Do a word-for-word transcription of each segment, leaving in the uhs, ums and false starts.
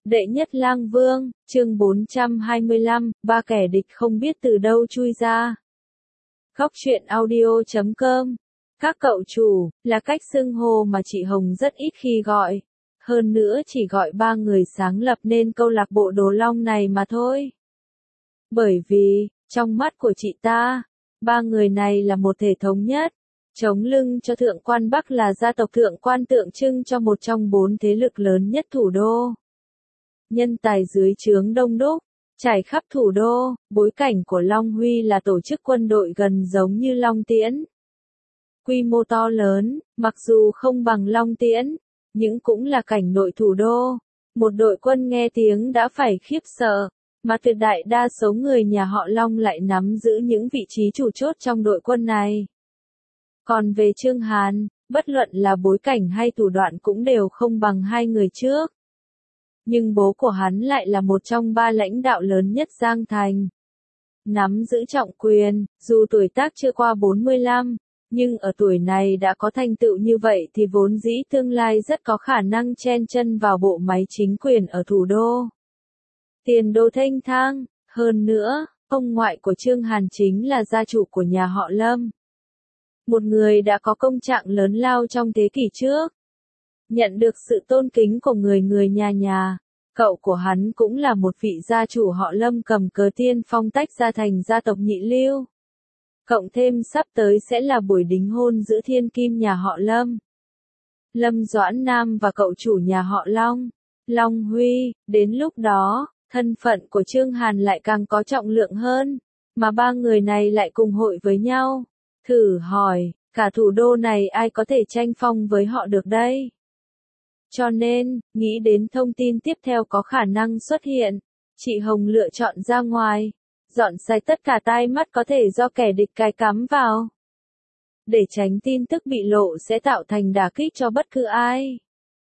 Đệ nhất lang vương, chương bốn trăm hai mươi lăm, ba kẻ địch không biết từ đâu chui ra. Góc truyện audio chấm com. Các cậu chủ, là cách xưng hô mà chị Hồng rất ít khi gọi. Hơn nữa chỉ gọi ba người sáng lập nên câu lạc bộ Đồ Long này mà thôi. Bởi vì, trong mắt của chị ta, ba người này là một thể thống nhất. Chống lưng cho Thượng Quan Bắc là gia tộc Thượng Quan tượng trưng cho một trong bốn thế lực lớn nhất thủ đô. Nhân tài dưới trướng đông đúc, trải khắp thủ đô, bối cảnh của Long Huy là tổ chức quân đội gần giống như Long Tiễn. Quy mô to lớn, mặc dù không bằng Long Tiễn, nhưng cũng là cảnh nội thủ đô. Một đội quân nghe tiếng đã phải khiếp sợ, mà tuyệt đại đa số người nhà họ Long lại nắm giữ những vị trí chủ chốt trong đội quân này. Còn về Trương Hàn, bất luận là bối cảnh hay thủ đoạn cũng đều không bằng hai người trước. Nhưng bố của hắn lại là một trong ba lãnh đạo lớn nhất Giang Thành. Nắm giữ trọng quyền, dù tuổi tác chưa qua bốn mươi lăm, nhưng ở tuổi này đã có thành tựu như vậy thì vốn dĩ tương lai rất có khả năng chen chân vào bộ máy chính quyền ở thủ đô. Tiền đồ thênh thang, hơn nữa, ông ngoại của Trương Hàn chính là gia chủ của nhà họ Lâm. Một người đã có công trạng lớn lao trong thế kỷ trước. Nhận được sự tôn kính của người người nhà nhà, cậu của hắn cũng là một vị gia chủ họ Lâm cầm cờ tiên phong tách ra thành gia tộc nhị lưu. Cộng thêm sắp tới sẽ là buổi đính hôn giữa thiên kim nhà họ Lâm. Lâm Doãn Nam và cậu chủ nhà họ Long, Long Huy, đến lúc đó, thân phận của Trương Hàn lại càng có trọng lượng hơn, mà ba người này lại cùng hội với nhau. Thử hỏi, cả thủ đô này ai có thể tranh phong với họ được đây? Cho nên, nghĩ đến thông tin tiếp theo có khả năng xuất hiện, chị Hồng lựa chọn ra ngoài, dọn sạch tất cả tai mắt có thể do kẻ địch cài cắm vào. Để tránh tin tức bị lộ sẽ tạo thành đả kích cho bất cứ ai.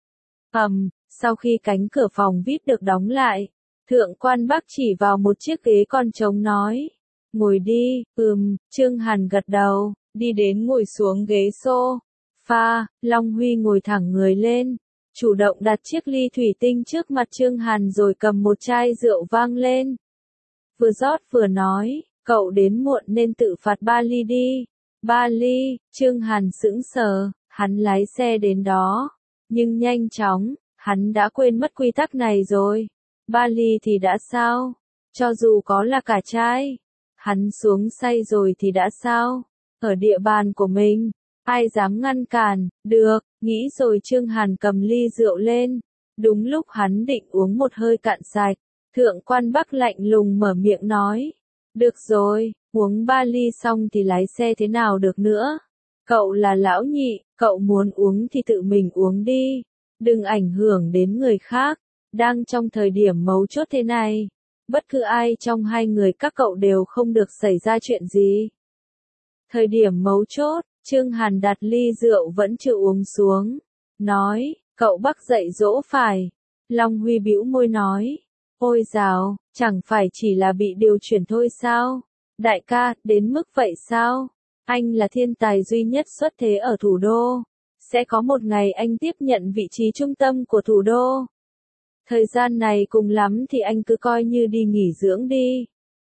Ầm, sau khi cánh cửa phòng vi ai pi được đóng lại, Thượng Quan Bắc chỉ vào một chiếc ghế còn trống nói. Ngồi đi, ừm, Trương Hàn gật đầu, đi đến ngồi xuống ghế sofa, Long Huy ngồi thẳng người lên, chủ động đặt chiếc ly thủy tinh trước mặt Trương Hàn rồi cầm một chai rượu vang lên. Vừa rót vừa nói, cậu đến muộn nên tự phạt ba ly đi. Ba ly, Trương Hàn sững sờ, hắn lái xe đến đó, nhưng nhanh chóng, hắn đã quên mất quy tắc này rồi. Ba ly thì đã sao? Cho dù có là cả chai. Hắn xuống say rồi thì đã sao? Ở địa bàn của mình, ai dám ngăn cản? Được, nghĩ rồi Trương Hàn cầm ly rượu lên. Đúng lúc hắn định uống một hơi cạn sạch, Thượng Quan Bắc lạnh lùng mở miệng nói. Được rồi, uống ba ly xong thì lái xe thế nào được nữa? Cậu là lão nhị, cậu muốn uống thì tự mình uống đi. Đừng ảnh hưởng đến người khác. Đang trong thời điểm mấu chốt thế này. Bất cứ ai trong hai người các cậu đều không được xảy ra chuyện gì. Thời điểm mấu chốt, Trương Hàn đặt ly rượu vẫn chưa uống xuống. Nói, cậu Bắc dạy dỗ phải. Long Huy bĩu môi nói. Ôi dào, chẳng phải chỉ là bị điều chuyển thôi sao? Đại ca, đến mức vậy sao? Anh là thiên tài duy nhất xuất thế ở thủ đô. Sẽ có một ngày anh tiếp nhận vị trí trung tâm của thủ đô. Thời gian này cùng lắm thì anh cứ coi như đi nghỉ dưỡng đi.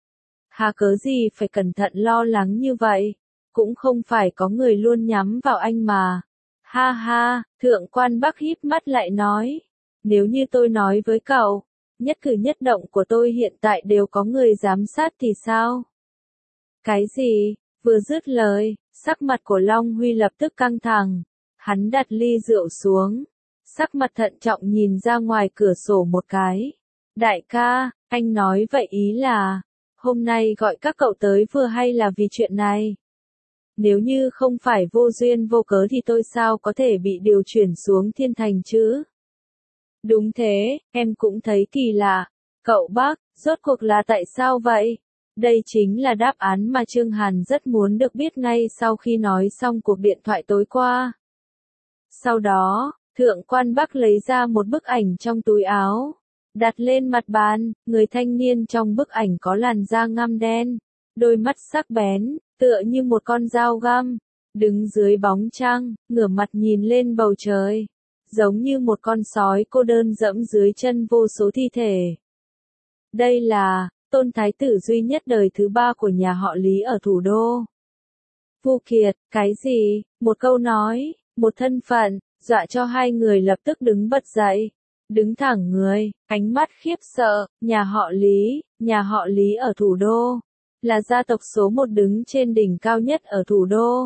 Hà cớ gì phải cẩn thận lo lắng như vậy? Cũng không phải có người luôn nhắm vào anh mà. Ha ha, Thượng Quan Bắc híp mắt lại nói. Nếu như tôi nói với cậu, nhất cử nhất động của tôi hiện tại đều có người giám sát thì sao? Cái gì? Vừa dứt lời, sắc mặt của Long Huy lập tức căng thẳng. Hắn đặt ly rượu xuống. Sắc mặt thận trọng nhìn ra ngoài cửa sổ một cái. Đại ca, anh nói vậy ý là, hôm nay gọi các cậu tới vừa hay là vì chuyện này. Nếu như không phải vô duyên vô cớ thì tôi sao có thể bị điều chuyển xuống Thiên Thành chứ? Đúng thế, em cũng thấy kỳ lạ. Cậu Bắc, rốt cuộc là tại sao vậy? Đây chính là đáp án mà Trương Hàn rất muốn được biết ngay sau khi nói xong cuộc điện thoại tối qua. Sau đó, Thượng Quan Bắc lấy ra một bức ảnh trong túi áo, đặt lên mặt bàn. Người thanh niên trong bức ảnh có làn da ngăm đen, đôi mắt sắc bén, tựa như một con dao găm, đứng dưới bóng trăng, ngửa mặt nhìn lên bầu trời. giống như một con sói cô đơn dẫm dưới chân vô số thi thể. Đây là tôn thái tử duy nhất đời thứ ba của nhà họ Lý ở thủ đô. Vu Kiệt, cái gì? Một câu nói, một thân phận, dọa cho hai người lập tức đứng bật dậy. Đứng thẳng người, ánh mắt khiếp sợ, nhà họ Lý, nhà họ Lý ở thủ đô. Là gia tộc số một đứng trên đỉnh cao nhất ở thủ đô.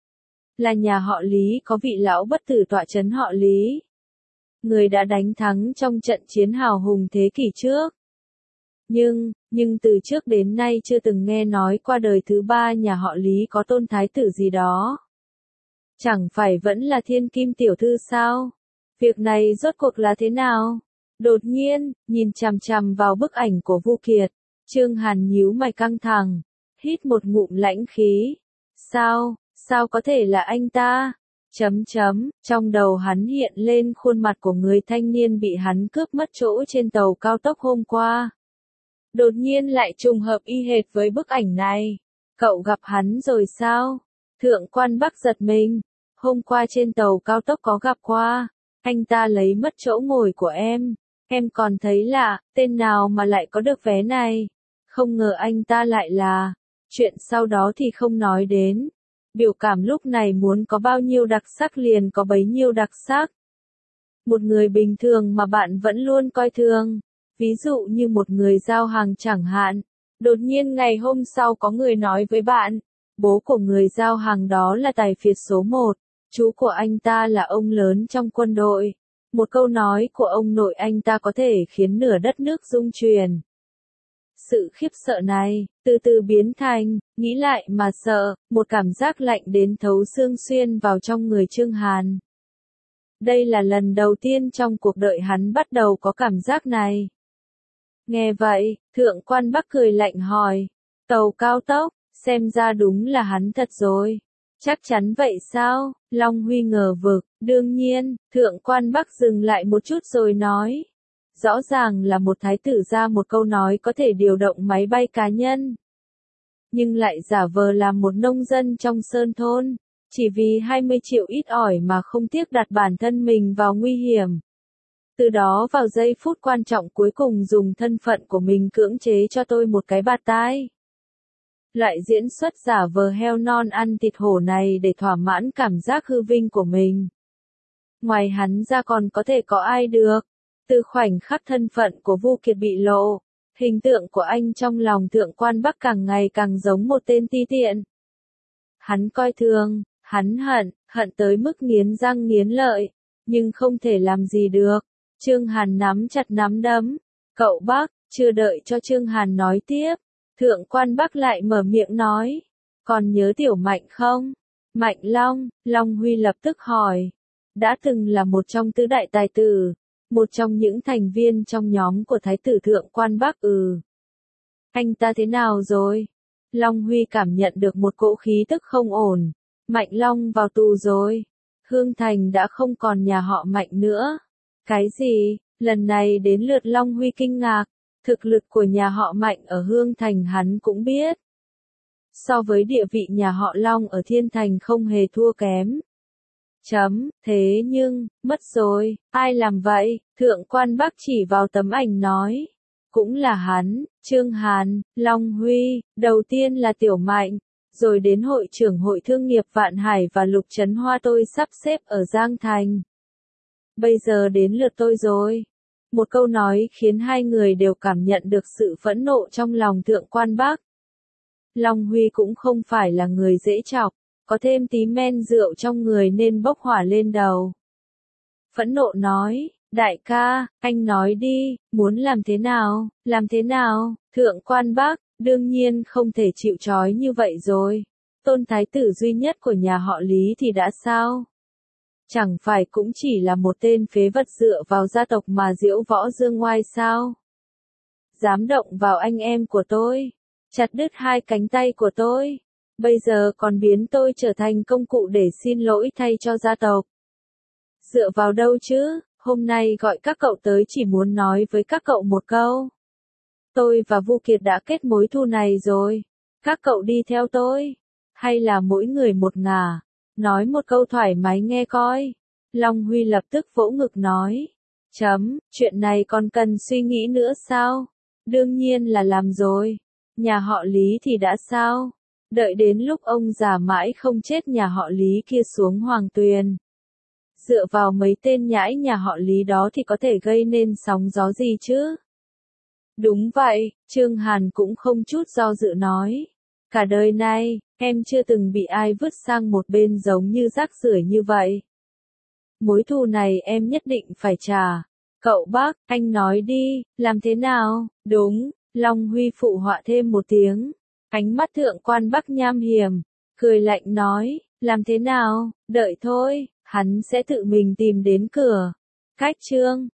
Là nhà họ Lý có vị lão bất tử tọa trấn họ Lý. Người đã đánh thắng trong trận chiến hào hùng thế kỷ trước. Nhưng, nhưng từ trước đến nay chưa từng nghe nói qua đời thứ ba nhà họ Lý có tôn thái tử gì đó. Chẳng phải vẫn là thiên kim tiểu thư sao? Việc này rốt cuộc là thế nào? Đột nhiên, nhìn chằm chằm vào bức ảnh của Vu Kiệt, Trương Hàn nhíu mày căng thẳng, hít một ngụm lãnh khí. Sao, sao có thể là anh ta? Chấm chấm, trong đầu hắn hiện lên khuôn mặt của người thanh niên bị hắn cướp mất chỗ trên tàu cao tốc hôm qua. Đột nhiên lại trùng hợp y hệt với bức ảnh này. Cậu gặp hắn rồi sao? Thượng quan Bắc giật mình. Hôm qua trên tàu cao tốc có gặp qua. Anh ta lấy mất chỗ ngồi của em. Em còn thấy lạ, tên nào mà lại có được vé này. Không ngờ anh ta lại là. Chuyện sau đó thì không nói đến. Biểu cảm lúc này muốn có bao nhiêu đặc sắc liền có bấy nhiêu đặc sắc. Một người bình thường mà bạn vẫn luôn coi thường. Ví dụ như một người giao hàng chẳng hạn. Đột nhiên ngày hôm sau có người nói với bạn. Bố của người giao hàng đó là tài phiệt số một. Chú của anh ta là ông lớn trong quân đội. Một câu nói của ông nội anh ta có thể khiến nửa đất nước rung chuyển. Sự khiếp sợ này, từ từ biến thành, nghĩ lại mà sợ, một cảm giác lạnh đến thấu xương xuyên vào trong người Trương Hàn. Đây là lần đầu tiên trong cuộc đời hắn bắt đầu có cảm giác này. Nghe vậy, Thượng quan Bắc cười lạnh hỏi, tàu cao tốc, xem ra đúng là hắn thật rồi. Chắc chắn vậy sao? Long Huy ngờ vực, đương nhiên, Thượng quan Bắc dừng lại một chút rồi nói. Rõ ràng là một thái tử ra một câu nói có thể điều động máy bay cá nhân. Nhưng lại giả vờ làm một nông dân trong sơn thôn, chỉ vì hai mươi triệu ít ỏi mà không tiếc đặt bản thân mình vào nguy hiểm. Từ đó vào giây phút quan trọng cuối cùng dùng thân phận của mình cưỡng chế cho tôi một cái bạt tai. Loại diễn xuất giả vờ heo non ăn thịt hổ này để thỏa mãn cảm giác hư vinh của mình. Ngoài hắn ra còn có thể có ai được. Từ khoảnh khắc thân phận của Vu Kiệt bị lộ, hình tượng của anh trong lòng Thượng quan Bắc càng ngày càng giống một tên ti tiện. Hắn coi thường, hắn hận, hận tới mức nghiến răng nghiến lợi, nhưng không thể làm gì được. Trương Hàn nắm chặt nắm đấm. Cậu Bắc, chưa đợi cho Trương Hàn nói tiếp. Thượng quan Bắc lại mở miệng nói. Còn nhớ Tiểu Mạnh không? Mạnh Long, Long Huy lập tức hỏi. Đã từng là một trong tứ đại tài tử. Một trong những thành viên trong nhóm của Thái tử Thượng quan Bắc. Ừ. Anh ta thế nào rồi? Long Huy cảm nhận được một cỗ khí tức không ổn. Mạnh Long vào tù rồi. Hương Thành đã không còn nhà họ Mạnh nữa. Cái gì? Lần này đến lượt Long Huy kinh ngạc. Thực lực của nhà họ Mạnh ở Hương Thành hắn cũng biết. So với địa vị nhà họ Long ở Thiên Thành không hề thua kém. Chấm, thế nhưng, mất rồi, ai làm vậy? Thượng quan Bắc chỉ vào tấm ảnh nói. Cũng là hắn, Trương Hàn, Long Huy, đầu tiên là Tiểu Mạnh, rồi đến hội trưởng hội thương nghiệp Vạn Hải và Lục Trấn Hoa tôi sắp xếp ở Giang Thành. Bây giờ đến lượt tôi rồi. Một câu nói khiến hai người đều cảm nhận được sự phẫn nộ trong lòng Thượng quan Bắc. Long Huy cũng không phải là người dễ chọc, có thêm tí men rượu trong người nên bốc hỏa lên đầu. Phẫn nộ nói, đại ca, anh nói đi, muốn làm thế nào, làm thế nào? Thượng quan Bắc, đương nhiên không thể chịu trói như vậy rồi. Tôn thái tử duy nhất của nhà họ Lý thì đã sao? Chẳng phải cũng chỉ là một tên phế vật dựa vào gia tộc mà diễu võ dương ngoai sao? Dám động vào anh em của tôi, chặt đứt hai cánh tay của tôi, bây giờ còn biến tôi trở thành công cụ để xin lỗi thay cho gia tộc. Dựa vào đâu chứ, hôm nay gọi các cậu tới chỉ muốn nói với các cậu một câu. Tôi và Vu Kiệt đã kết mối thù này rồi, các cậu đi theo tôi, hay là mỗi người một ngả. Nói một câu thoải mái nghe coi. Long Huy lập tức vỗ ngực nói. Chấm, chuyện này còn cần suy nghĩ nữa sao? Đương nhiên là làm rồi. Nhà họ Lý thì đã sao? Đợi đến lúc ông già mãi không chết nhà họ Lý kia xuống Hoàng Tuyền. Dựa vào mấy tên nhãi nhà họ Lý đó thì có thể gây nên sóng gió gì chứ? Đúng vậy, Trương Hàn cũng không chút do dự nói. Cả đời này, em chưa từng bị ai vứt sang một bên giống như rác rưởi như vậy. Mối thù này em nhất định phải trả. Cậu bác, anh nói đi, làm thế nào? Đúng, Long Huy phụ họa thêm một tiếng. Ánh mắt thượng quan Bắc nham hiểm, cười lạnh nói, làm thế nào, đợi thôi, hắn sẽ tự mình tìm đến cửa. Cách Trương